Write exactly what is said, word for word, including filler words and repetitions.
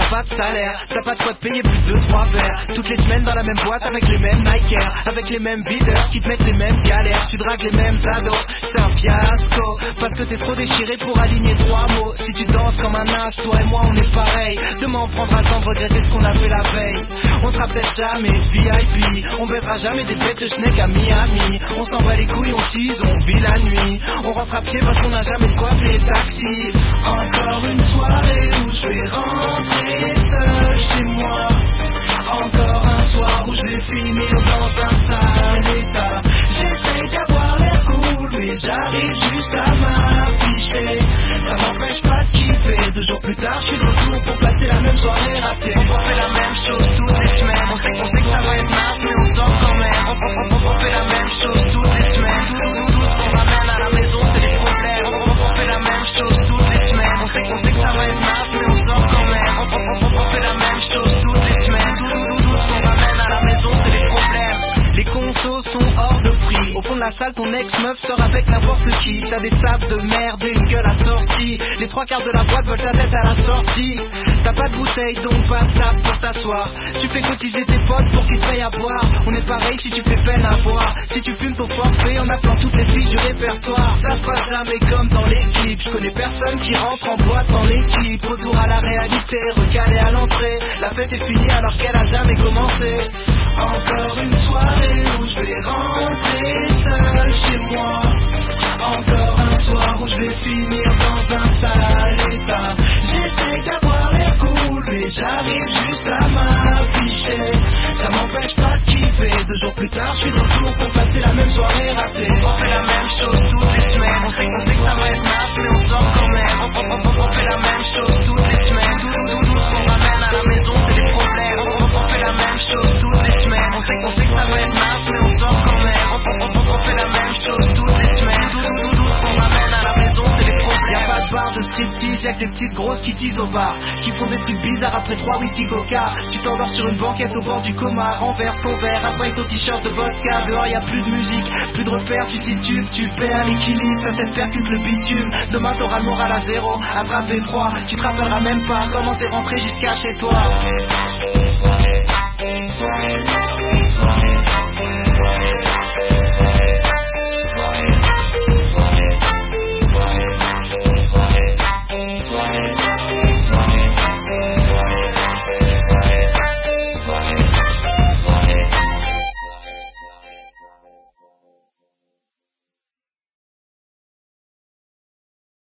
pas de salaire, t'as pas de quoi te payer plus de deux trois verres. Toutes les semaines dans la même boîte avec les mêmes Nike Air, avec les mêmes videurs qui te mettent les mêmes galères. Tu dragues les mêmes ados, c'est un fiasco, parce que t'es trop déchiré pour aligner trois mots. Si tu danses comme un âge, toi et moi on est pareil. Demain on prendra le temps de regretter ce qu'on a fait la veille. On sera peut-être jamais V I P, on baisera jamais des bêtes de schneck à Miami. On s'en bat les couilles, on tease, on vit la nuit. On rentre à pied parce qu'on n'a jamais de quoi appeler le taxi. Encore une soirée où je vais rentrer seul chez moi. Encore un soir où je vais finir dans un sale état. J'essaye d'avoir l'air cool mais j'arrive juste à m'afficher. Ça m'empêche pas de kiffer. Deux jours plus tard je suis de retour pour placer la même soirée ratée. On fait la même chose toutes les semaines. On sait qu'on sait que ça va être naze mais on sort quand même. On, on, on, on fait la même chose toutes les semaines. Tout, tout, tout, tout ce qu'on ramène à la maison c'est des problèmes. On, on, on fait la même chose toutes les semaines. On sait qu'on sait que ça va être naze mais on sort quand même. On, on, on, on fait la même chose toutes les semaines. Tout, tout, tout, tout ce qu'on ramène à la maison c'est des problèmes. Les consos sont hors de prix. Au fond de la salle, ton ex-meuf sort avec n'importe qui. T'as des sables de merde et une gueule assortie. Les trois quarts de la boîte veulent ta tête à la sortie. T'as pas de bouteille, donc pas de table pour t'asseoir. Tu fais cotiser tes potes pour qu'ils te payent à boire. On est pareil si tu fais peine à voir. Si tu fumes ton forfait en appelant toutes les filles du répertoire. Ça se passe jamais comme dans les clips. Je connais personne qui rentre en boîte dans l'équipe. Retour à la réalité, recalé à l'entrée. La fête est finie alors qu'elle a jamais commencé. Encore une soirée où je vais rentrer seul chez moi. Encore un soir où je vais finir dans un sale état. J'essaie d'avoir l'air cool mais j'arrive juste à m'afficher. Ça m'empêche pas de kiffer. Deux jours plus tard je suis de retour pour passer la même soirée ratée. On fait la même chose toutes les semaines. On sait qu'on sait que ça va être naze mais on sort quand même. On, on, on, on fait la même chose toutes les semaines. Tout, tout, tout, tout ce qu'on ramène à la maison c'est des problèmes. On, on, on fait la même chose toutes les semaines. On sait qu'on sait que ça va être naze mais on sort quand même. On, on, on, on fait la même chose toutes les semaines. Tout, tout, tout, tout ce qu'on ramène à la maison c'est des problèmes. Y'a pas de bar de striptease, y'a que des petites grosses qui teasent au bar, qui font des trucs bizarres après trois whisky coca. Tu t'endors sur une banquette au bord du coma. Renverse ton verre après ton t-shirt de vodka. Dehors y'a plus de musique, plus de repères. Tu titubes, tu perds l'équilibre. Ta tête percute le bitume. Demain t'auras le moral à zéro, attrapé froid. Tu te rappelleras même pas comment t'es rentré jusqu'à chez toi.